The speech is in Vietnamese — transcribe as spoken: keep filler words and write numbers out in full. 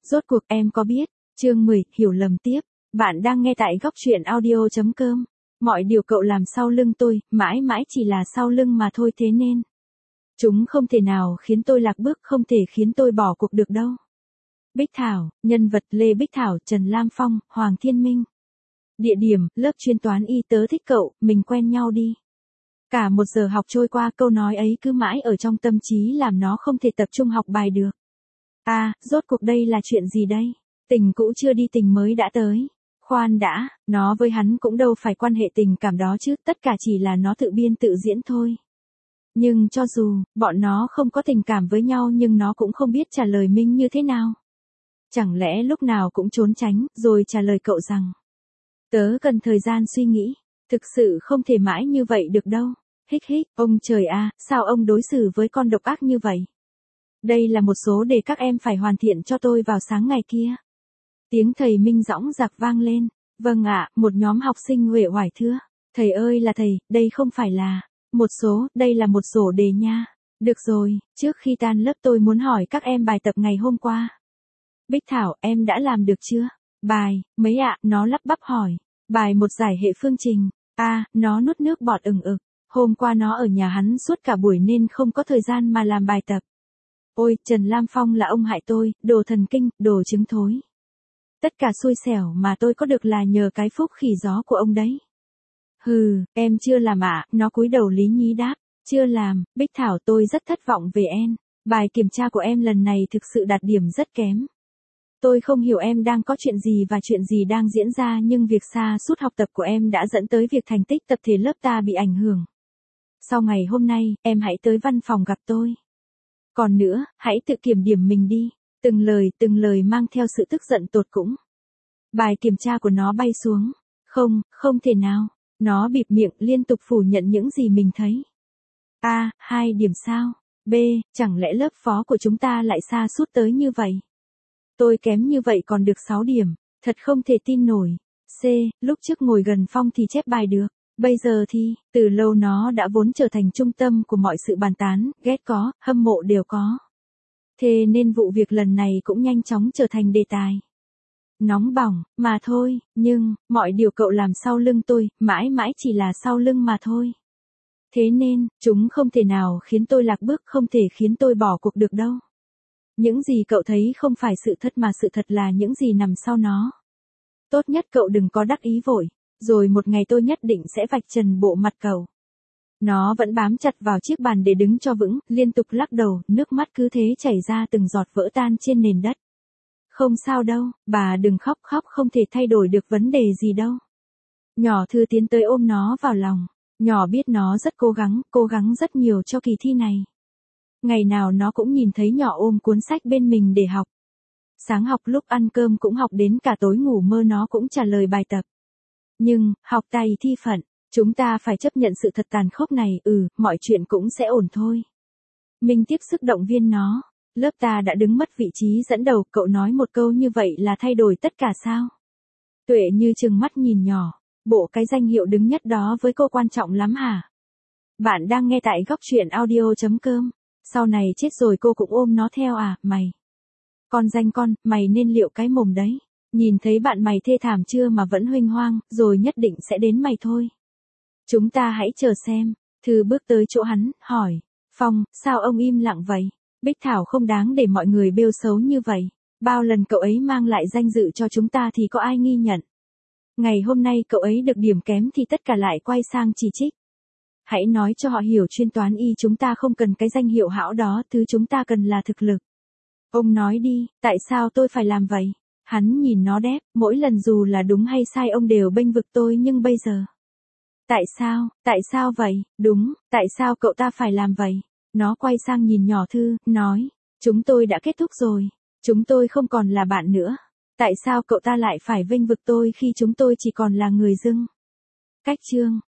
Rốt cuộc em có biết, chương mười, hiểu lầm tiếp. Bạn đang nghe tại góc truyện audio.com. Mọi điều cậu làm sau lưng tôi, mãi mãi chỉ là sau lưng mà thôi, thế nên chúng không thể nào khiến tôi lạc bước, không thể khiến tôi bỏ cuộc được đâu. Bích Thảo, nhân vật Lê Bích Thảo, Trần Lam Phong, Hoàng Thiên Minh. Địa điểm, lớp chuyên toán y, tớ thích cậu, mình quen nhau đi. Cả một giờ học trôi qua, câu nói ấy cứ mãi ở trong tâm trí làm nó không thể tập trung học bài được. À, rốt cuộc đây là chuyện gì đây? Tình cũ chưa đi tình mới đã tới. Khoan đã, nó với hắn cũng đâu phải quan hệ tình cảm đó chứ, tất cả chỉ là nó tự biên tự diễn thôi. Nhưng cho dù, bọn nó không có tình cảm với nhau nhưng nó cũng không biết trả lời Minh như thế nào. Chẳng lẽ lúc nào cũng trốn tránh, rồi trả lời cậu rằng: tớ cần thời gian suy nghĩ, thực sự không thể mãi như vậy được đâu. Hích hích, ông trời à, sao ông đối xử với con độc ác như vậy? Đây là một số để các em phải hoàn thiện cho tôi vào sáng ngày kia. Tiếng thầy Minh dõng dạc vang lên. Vâng ạ, một nhóm học sinh uể oải thưa. Thầy ơi là thầy, đây không phải là một số, đây là một sổ đề nha. Được rồi, trước khi tan lớp tôi muốn hỏi các em bài tập ngày hôm qua. Bích Thảo, em đã làm được chưa? Bài, mấy ạ, nó lắp bắp hỏi. Bài một giải hệ phương trình. À, nó nuốt nước bọt ừng ực. Hôm qua nó ở nhà hắn suốt cả buổi nên không có thời gian mà làm bài tập. Ôi, Trần Lam Phong là ông hại tôi, đồ thần kinh, đồ trứng thối. Tất cả xui xẻo mà tôi có được là nhờ cái phúc khỉ gió của ông đấy. Hừ, em chưa làm ạ, à, nó cúi đầu lý nhí đáp. Chưa làm, Bích Thảo, tôi rất thất vọng về em. Bài kiểm tra của em lần này thực sự đạt điểm rất kém. Tôi không hiểu em đang có chuyện gì và chuyện gì đang diễn ra, nhưng việc sa sút học tập của em đã dẫn tới việc thành tích tập thể lớp ta bị ảnh hưởng. Sau ngày hôm nay, em hãy tới văn phòng gặp tôi. Còn nữa, hãy tự kiểm điểm mình đi. Từng lời, từng lời mang theo sự tức giận tột cùng. Bài kiểm tra của nó bay xuống. Không, không thể nào. Nó bịt miệng liên tục phủ nhận những gì mình thấy. A, hai điểm sao? B, chẳng lẽ lớp phó của chúng ta lại sa sút tới như vậy? Tôi kém như vậy còn được sáu điểm. Thật không thể tin nổi. C, lúc trước ngồi gần Phong thì chép bài được. Bây giờ thì, từ lâu nó đã vốn trở thành trung tâm của mọi sự bàn tán, ghét có, hâm mộ đều có. Thế nên vụ việc lần này cũng nhanh chóng trở thành đề tài nóng bỏng, mà thôi, nhưng, mọi điều cậu làm sau lưng tôi, mãi mãi chỉ là sau lưng mà thôi. Thế nên, chúng không thể nào khiến tôi lạc bước, không thể khiến tôi bỏ cuộc được đâu. Những gì cậu thấy không phải sự thật mà sự thật là những gì nằm sau nó. Tốt nhất cậu đừng có đắc ý vội, rồi một ngày tôi nhất định sẽ vạch trần bộ mặt cậu. Nó vẫn bám chặt vào chiếc bàn để đứng cho vững, liên tục lắc đầu, nước mắt cứ thế chảy ra từng giọt vỡ tan trên nền đất. Không sao đâu, bà đừng khóc, khóc không thể thay đổi được vấn đề gì đâu. Nhỏ Thư tiến tới ôm nó vào lòng. Nhỏ biết nó rất cố gắng, cố gắng rất nhiều cho kỳ thi này. Ngày nào nó cũng nhìn thấy nhỏ ôm cuốn sách bên mình để học. Sáng học, lúc ăn cơm cũng học, đến cả tối ngủ mơ nó cũng trả lời bài tập. Nhưng, học tài thi phận, chúng ta phải chấp nhận sự thật tàn khốc này, ừ, mọi chuyện cũng sẽ ổn thôi. Mình tiếp sức động viên nó. Lớp ta đã đứng mất vị trí dẫn đầu, cậu nói một câu như vậy là thay đổi tất cả sao? Tuệ như trừng mắt nhìn nhỏ. Bộ cái danh hiệu đứng nhất đó với cô quan trọng lắm hả? Bạn đang nghe tại góc truyện audio.com. Sau này chết rồi cô cũng ôm nó theo à, mày. Con danh con, mày nên liệu cái mồm đấy. Nhìn thấy bạn mày thê thảm chưa mà vẫn huênh hoang, rồi nhất định sẽ đến mày thôi. Chúng ta hãy chờ xem. Thư bước tới chỗ hắn, hỏi. Phong, sao ông im lặng vậy? Bích Thảo không đáng để mọi người bêu xấu như vậy. Bao lần cậu ấy mang lại danh dự cho chúng ta thì có ai nghi nhận. Ngày hôm nay cậu ấy được điểm kém thì tất cả lại quay sang chỉ trích. Hãy nói cho họ hiểu chuyên toán y chúng ta không cần cái danh hiệu hão đó, thứ chúng ta cần là thực lực. Ông nói đi, tại sao tôi phải làm vậy? Hắn nhìn nó đép, mỗi lần dù là đúng hay sai ông đều bênh vực tôi, nhưng bây giờ. Tại sao, tại sao vậy? Đúng, tại sao cậu ta phải làm vậy? Nó quay sang nhìn nhỏ Thư, nói, chúng tôi đã kết thúc rồi, chúng tôi không còn là bạn nữa. Tại sao cậu ta lại phải vênh vực tôi khi chúng tôi chỉ còn là người dưng? Cách chương